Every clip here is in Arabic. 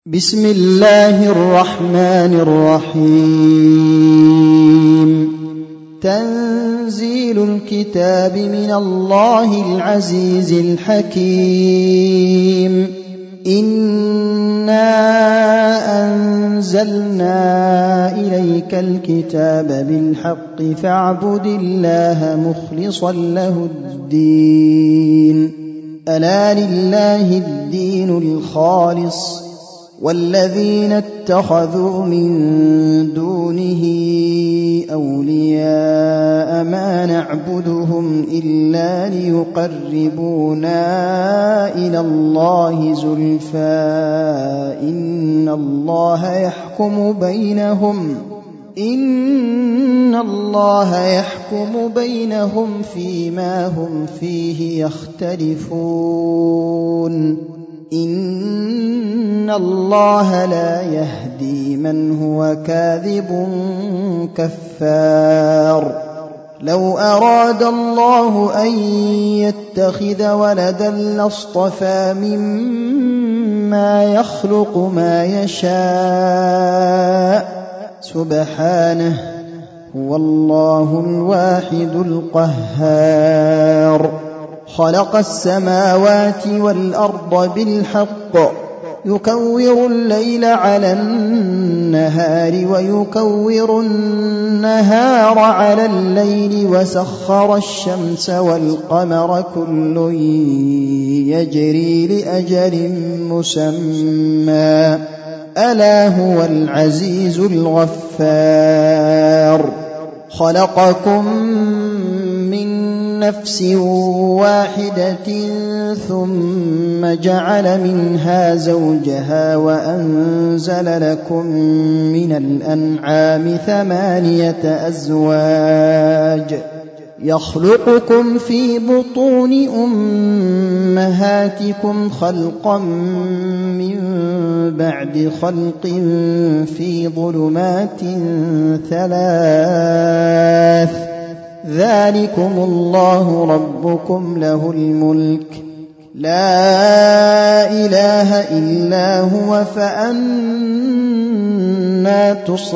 بسم الله الرحمن الرحيم تنزيل الكتاب من الله العزيز الحكيم إنا أنزلنا إليك الكتاب بالحق فاعبد الله مخلصا له الدين ألا لله الدين الخالص والذين اتخذوا من دونه أولياء ما نعبدهم إلا ليقربونا إلى الله زلفى إن الله يحكم بينهم فيما هم فيه يختلفون إن الله لا يهدي من هو كاذب كفار لو أراد الله أن يتخذ ولدا لاصطفى مما يخلق ما يشاء سبحانه هو الله الواحد القهار خلق السماوات والأرض بالحق يكور الليل على النهار ويكور النهار على الليل وسخر الشمس والقمر كل يجري لأجل مسمى ألا هو العزيز الغفار خلقكم من نفس واحدة ثم جعل منها زوجها وأنزل لكم من الأنعام 8 أزواج يخلقكم في بطون أمهاتكم خلقا من بعد خلق في ظلمات 3 ذلكم الله ربكم له الملك لا إله إلا هو فأنى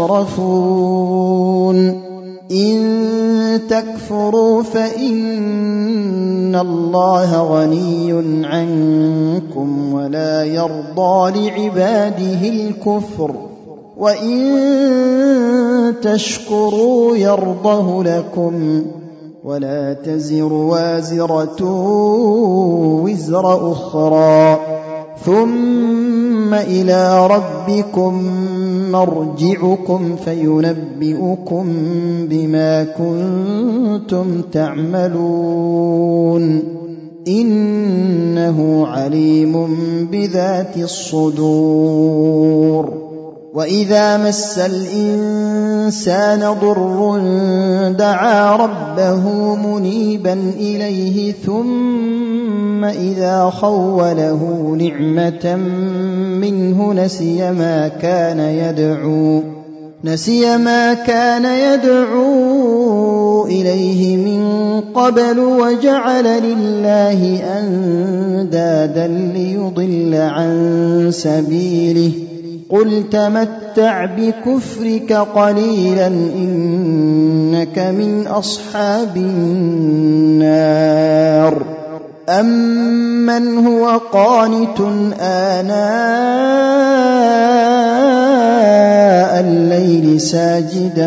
تصرفون إن تكفروا فإن الله غني عنكم ولا يرضى لعباده الكفر وإن تشكروا يرضه لكم ولا تزر وازرة وزر أخرى ثم إلى ربكم مرجعكم فينبئكم بما كنتم تعملون إنه عليم بذات الصدور وإذا مس الإنسان ضر دعا ربه منيبا إليه ثم إذا خوله نعمة منه نسي ما كان يدعو إليه من قبل وجعل لله أندادا ليضل عن سبيله قل تمتع بكفرك قليلا إنك من أصحاب النار أمن هو قانت آناء الليل ساجدا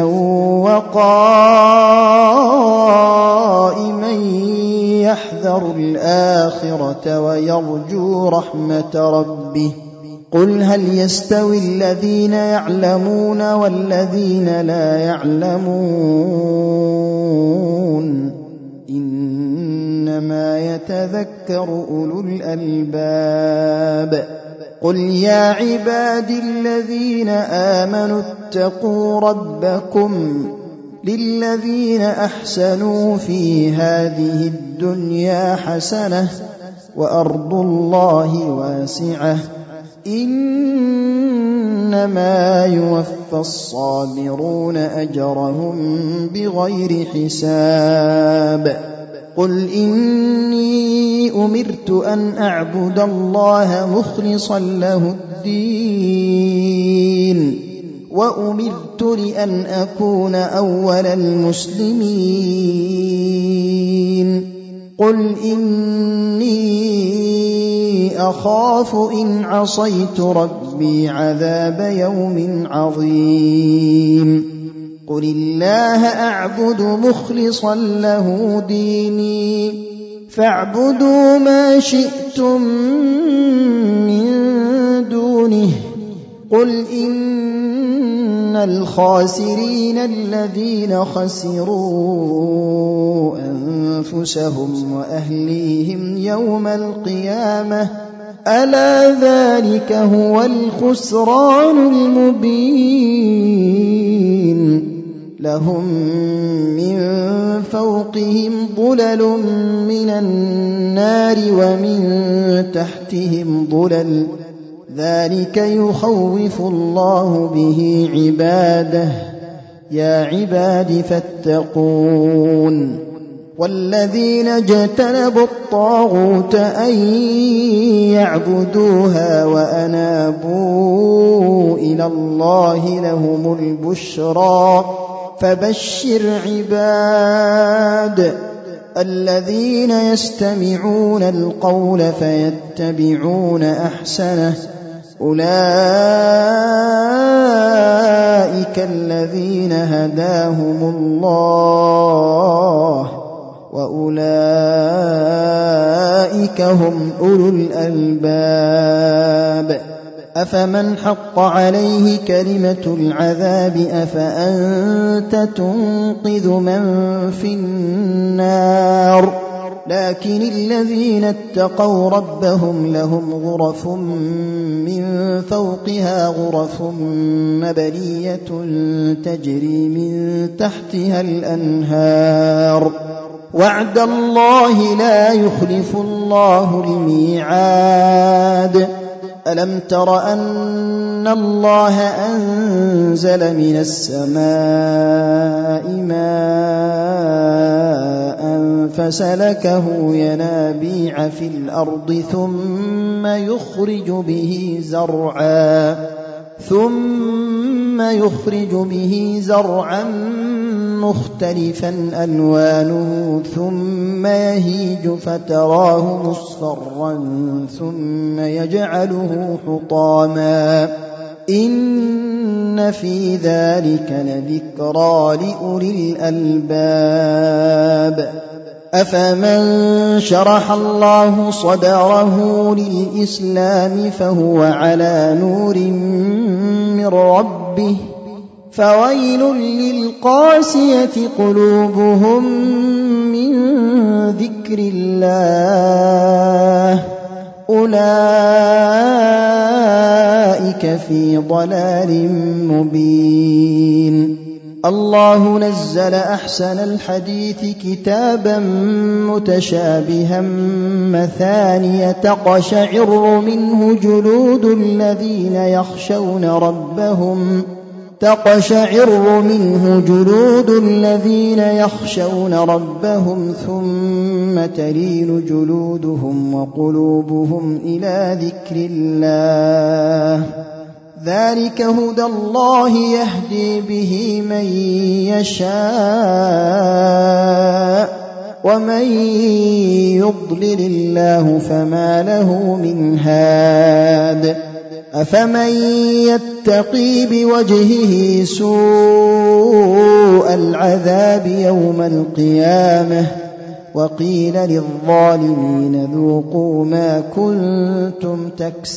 وقائما يحذر الآخرة ويرجو رحمة ربه قل هل يستوي الذين يعلمون والذين لا يعلمون إنما يتذكر أولو الألباب قل يا عبادي الذين آمنوا اتقوا ربكم للذين أحسنوا في هذه الدنيا حسنة وأرض الله واسعة إنما يوفى الصابرون أجرهم بغير حساب قل إني أمرت أن أعبد الله مخلصا له الدين وأمرت لأن أكون أول المسلمين قل إني أخاف إن عصيت ربي عذاب يوم عظيم قل الله أعبد مخلصا له ديني فاعبدوا ما شئتم من دونه قل إن الخاسرين الذين خسروا أنفسهم وأهليهم يوم القيامة ألا ذلك هو الخسران المبين لهم من فوقهم ظلل من النار ومن تحتهم ظلل ذلك يخوف الله به عباده يا عباد فاتقون والذين اجتنبوا الطاغوت أن يعبدوها وأنابوا إلى الله لهم البشرى فبشر عباد الذين يستمعون القول فيتبعون أحسنه أولئك الذين هداهم الله وأولئك هم أولو الألباب أفمن حق عليه كلمة العذاب أفأنت تنقذ من في النار لكن الذين اتقوا ربهم لهم غرف من فوقها غرف مبنية تجري من تحتها الأنهار وعد الله لا يخلف الله الميعاد ألم تر أن الله أنزل من السماء ماء فسلكه ينابيع في الأرض ثم يخرج به زرعا مختلفا ألوانه ثم يهيج فتراه مصفرا ثم يجعله حطاما إن في ذلك لذكرى لأولي الألباب أفمن شرح الله صدره للإسلام فهو على نور من ربه فويل للقاسية قلوبهم من ذكر الله أولئك في ضلال مبين الله نزل أحسن الحديث كتابا متشابها مثانية تقشعر منه جلود الذين يخشون ربهم ثم تلين جلودهم وقلوبهم إلى ذكر الله ذلك هدى الله يهدي به من يشاء ومن يضلل الله فما له من هاد أفمن يتقي بوجهه سوء العذاب يوم القيامة وقيل للظالمين ذوقوا ما كنتم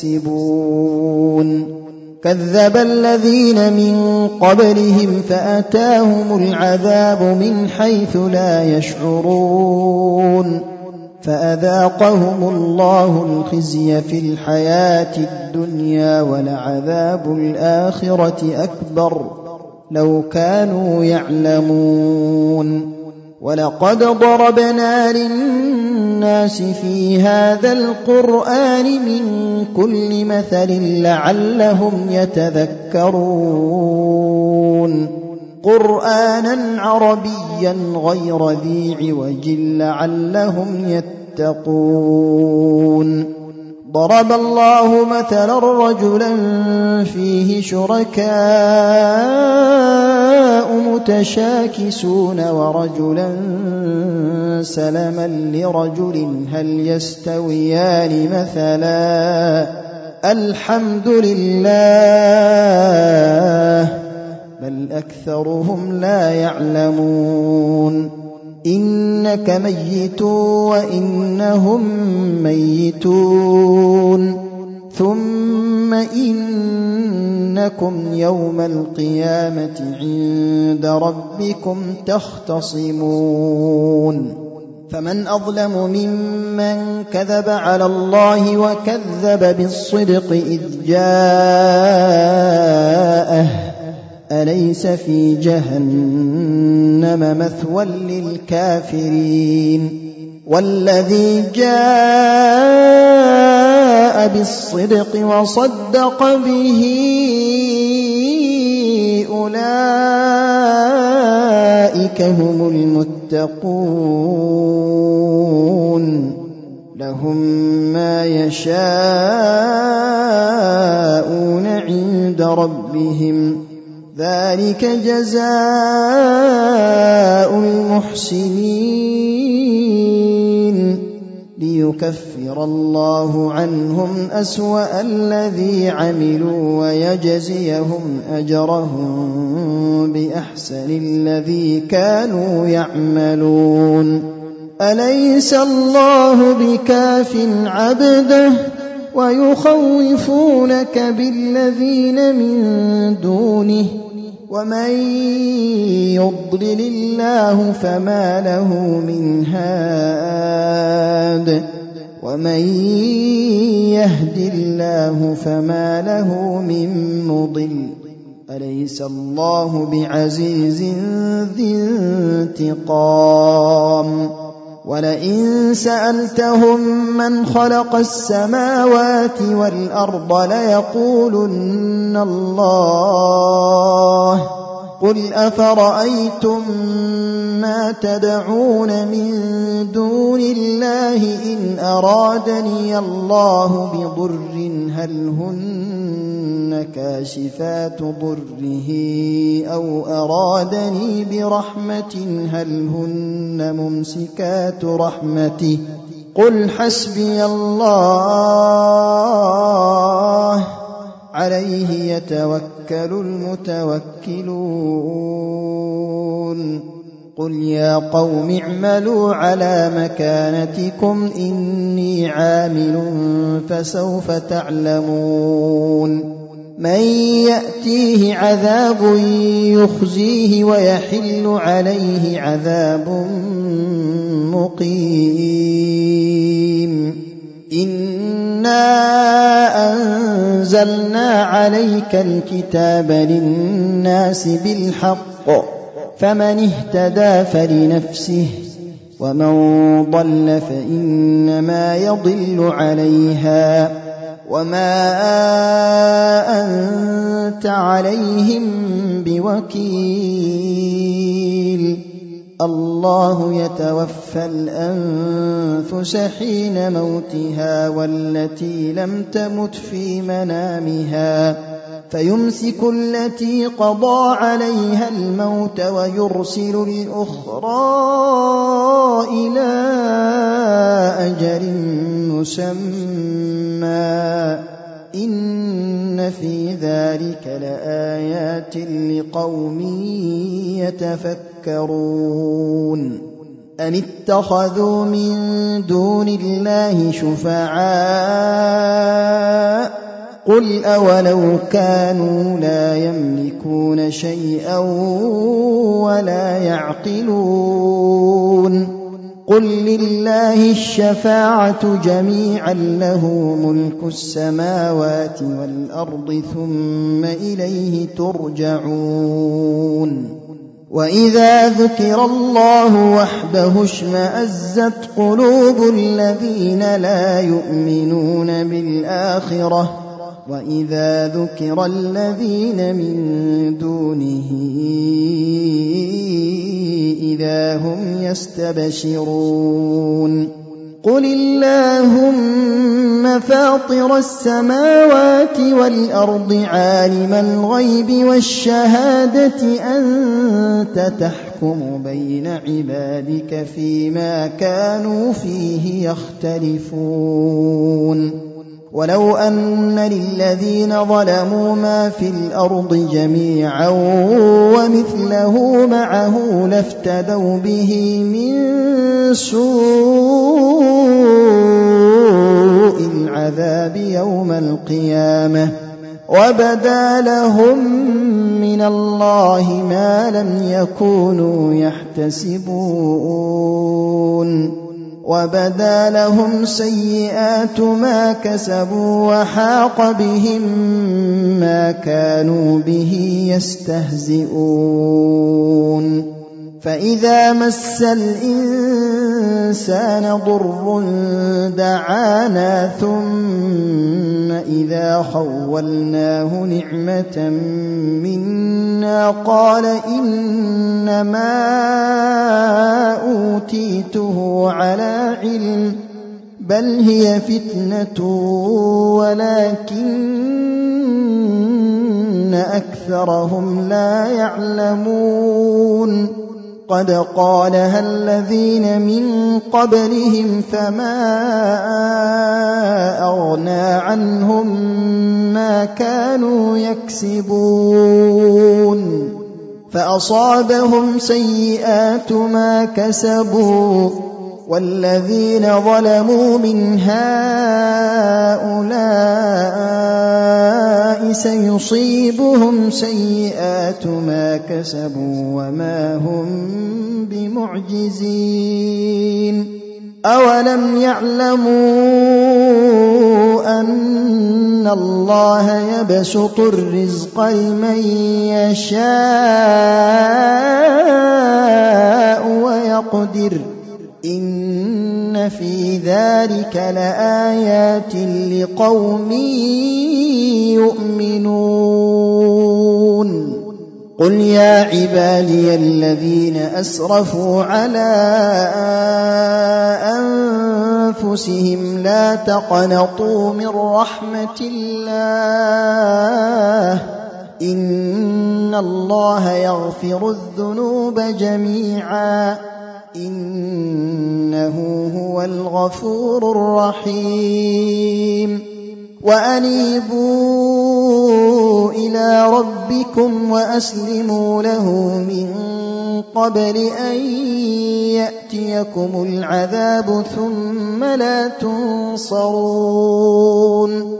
تكسبون كذب الذين من قبلهم فأتاهم العذاب من حيث لا يشعرون فأذاقهم الله الخزي في الحياة الدنيا ولعذاب الآخرة أكبر لو كانوا يعلمون ولقد ضربنا للناس في هذا القرآن من كل مثل لعلهم يتذكرون قرآنا عربيا غير ذي عوج لعلهم يتقون ضرب الله مثلا رجلا فيه شركاء متشاكسون ورجلا سلما لرجل هل يستويان مثلا الحمد لله بل أكثرهم لا يعلمون إنك ميت وإنهم ميتون ثم إنكم يوم القيامة عند ربكم تختصمون فمن أظلم ممن كذب على الله وكذب بالصدق إذ جاءه أليس في جهنم مثوى للكافرين والذي جاء بالصدق وصدق به أولئك هم المتقون لهم ما يشاءون عند ربهم ذلك جزاء المحسنين ليكفر الله عنهم أسوأ الذي عملوا ويجزيهم أجرهم بأحسن الذي كانوا يعملون أليس الله بكاف عبده ويخوفونك بالذين من دونه ومن يضلل الله فما له من هاد ومن يهد الله فما له من مضل أليس الله بعزيز ذي انتقام ولئن سألتهم من خلق السماوات والأرض ليقولن الله قل أفرأيتم ما تدعون من دون الله إن أرادني الله بضر هل هن كاشفات ضره أو أرادني برحمة هل هن ممسكات رحمته قل حسبي الله عليه يتوكل المتوكلون قل يا قوم اعملوا على مكانتكم إني عامل فسوف تعلمون من يأتيه عذاب يخزيه ويحل عليه عذاب مقيم إنا أنزلنا عليك الكتاب للناس بالحق فمن اهتدى فلنفسه ومن ضل فإنما يضل عليها وما أنت عليهم بوكيل الله يتوفى الأنفس حين موتها والتي لم تمت في منامها فيمسك التي قضى عليها الموت ويرسل الأخرى إلى أجل مسمى إن في ذلك لآيات لقوم يتفكرون أم اتخذوا من دون الله شفعاء قل أولو كانوا لا يملكون شيئا ولا يعقلون قل لله الشفاعة جميعا له ملك السماوات والأرض ثم إليه ترجعون وإذا ذكر الله وحده اشمأزت قلوب الذين لا يؤمنون بالآخرة وإذا ذكر الذين من دونه إذا هم يستبشرون قل اللهم فاطر السماوات والأرض عالم الغيب والشهادة أنت تحكم بين عبادك فيما كانوا فيه يختلفون ولو أن للذين ظلموا ما في الأرض جميعا ومثله معه لافتدوا به من سوء العذاب يوم القيامة وبدا لهم من الله ما لم يكونوا يحتسبون وبدا لهم سيئات ما كسبوا وحاق بهم ما كانوا به يستهزئون فإذا مس الإنسان ضر دعانا ثم إذا خولناه نعمة منا قال إنما أوتيته على علم بل هي فتنة ولكن أكثرهم لا يعلمون قد قالها الذين من قبلهم فما أغنى عنهم ما كانوا يكسبون فأصابهم سيئات ما كسبوا والذين ظلموا من هؤلاء سيصيبهم سيئات ما كسبوا وما هم بمعجزين أولم يعلموا أن الله يبسط الرزق لمن يشاء ويقدر إن في ذلك لآيات لقوم يؤمنون قل يا عبادي الذين أسرفوا على أنفسهم لا تقنطوا من رحمة الله إن الله يغفر الذنوب جميعا إنه هو الغفور الرحيم وأنيبوا إلى ربكم وأسلموا له من قبل أن يأتيكم العذاب ثم لا تنصرون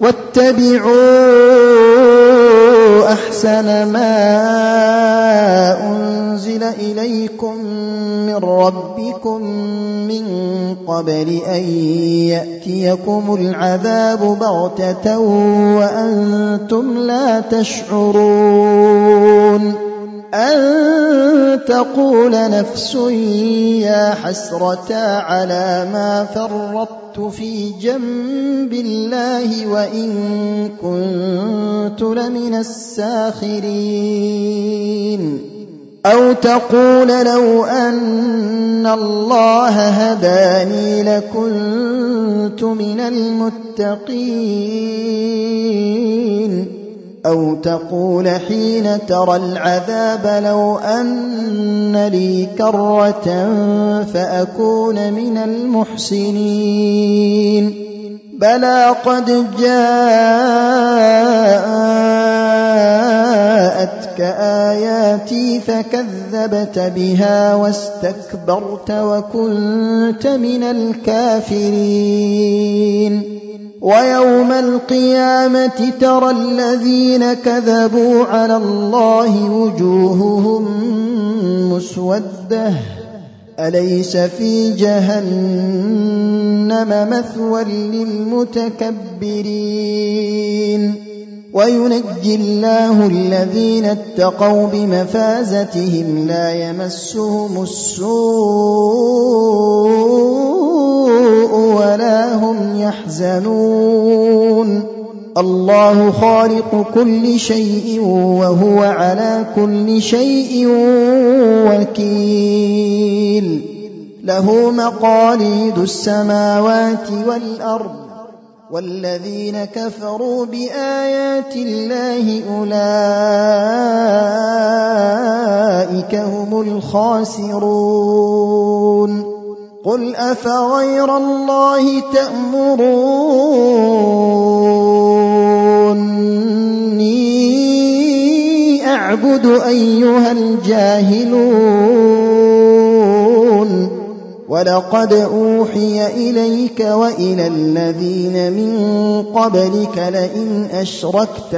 واتبعوا أحسن ما أنزل إليكم من ربكم من قبل أن يأتيكم العذاب بغتة وأنتم لا تشعرون أن تقول نفس يا حسرة على ما فرطت في جنب الله وإن كنت لمن الساخرين أو تقول لو أن الله هداني لكنت من المتقين أو تقول حين ترى العذاب لو أن لي كرة فأكون من المحسنين بلى قد جاءتك آياتي فكذبت بها واستكبرت وكنت من الكافرين ويوم القيامة ترى الذين كذبوا على الله وجوههم مسودة أليس في جهنم مثوى للمتكبرين وينجي الله الذين اتقوا بمفازتهم لا يمسهم السوء ولا هم يحزنون الله خالق كل شيء وهو على كل شيء وكيل له مقاليد السماوات والأرض والذين كفروا بآيات الله أولئك هم الخاسرون قل أفغير الله تأمروني أعبد أيها الجاهلون ولقد أوحي إليك وإلى الذين من قبلك لئن أشركت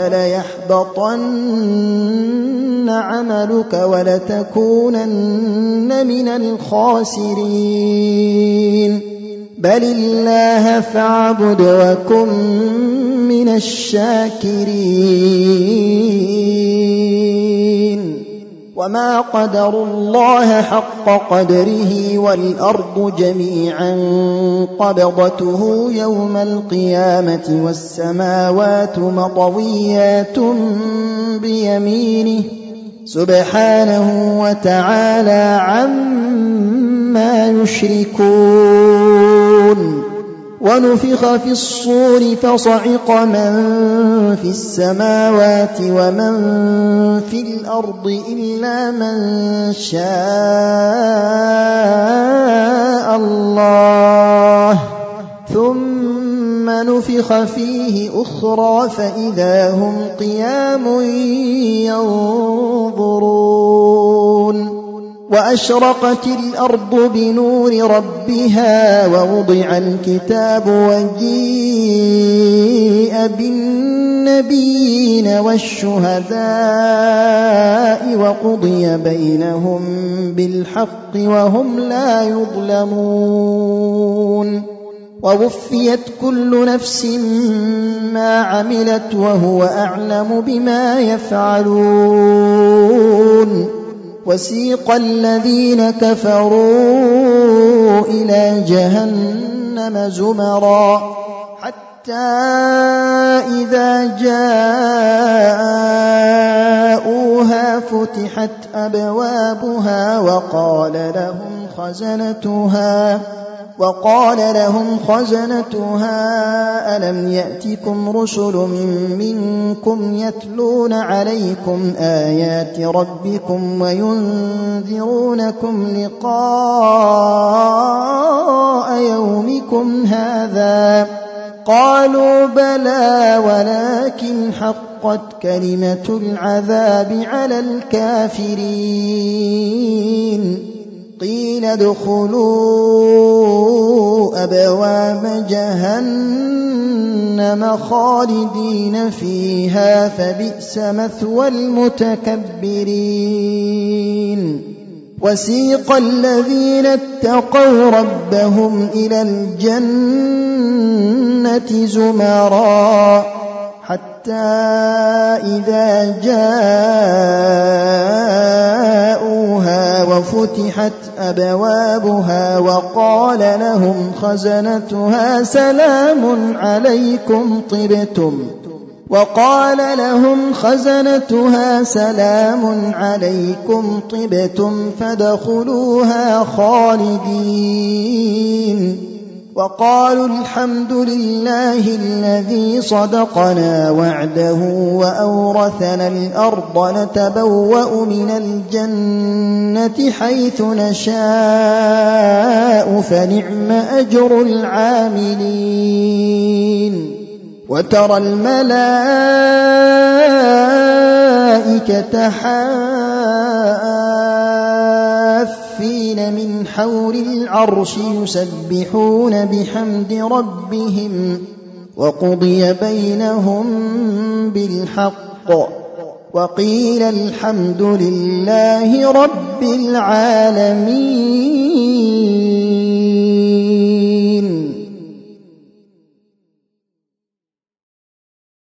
ليحبطن عملك ولتكونن من الخاسرين بل الله فاعبد وكن من الشاكرين وما قدروا الله حق قدره والأرض جميعا قبضته يوم القيامة والسماوات مطويات بيمينه سبحانه وتعالى عما يشركون ونفخ في الصور فصعق من في السماوات ومن في الأرض إلا من شاء الله ثم نفخ فيه أخرى فإذا هم قيام ينظرون وأشرقت الأرض بنور ربها ووضع الكتاب وجيء بالنبيين والشهداء وقضي بينهم بالحق وهم لا يظلمون ووفيت كل نفس ما عملت وهو أعلم بما يفعلون وسيق الذين كفروا إلى جهنم زمرا حتى إذا جاءوها فتحت أبوابها وقال لهم خزنتها ألم يأتكم رسل منكم يتلون عليكم آيات ربكم وينذرونكم لقاء يومكم هذا قالوا بلى ولكن حقت كلمة العذاب على الكافرين قيل ادخلوا أبواب جهنم خالدين فيها فبئس مثوى المتكبرين وسيق الذين اتقوا ربهم إلى الجنة زمرا حتى إذا جاءوها وفتحت أبوابها وقال لهم خزنتها سلام عليكم طبتم فادخلوها خالدين وقالوا الحمد لله الذي صدقنا وعده وأورثنا الأرض نتبوأ من الجنة حيث نشاء فنعم أجر العاملين وترى الملائكة حافين من حول العرش يسبحون بحمد ربهم وقضي بينهم بالحق وقيل الحمد لله رب العالمين.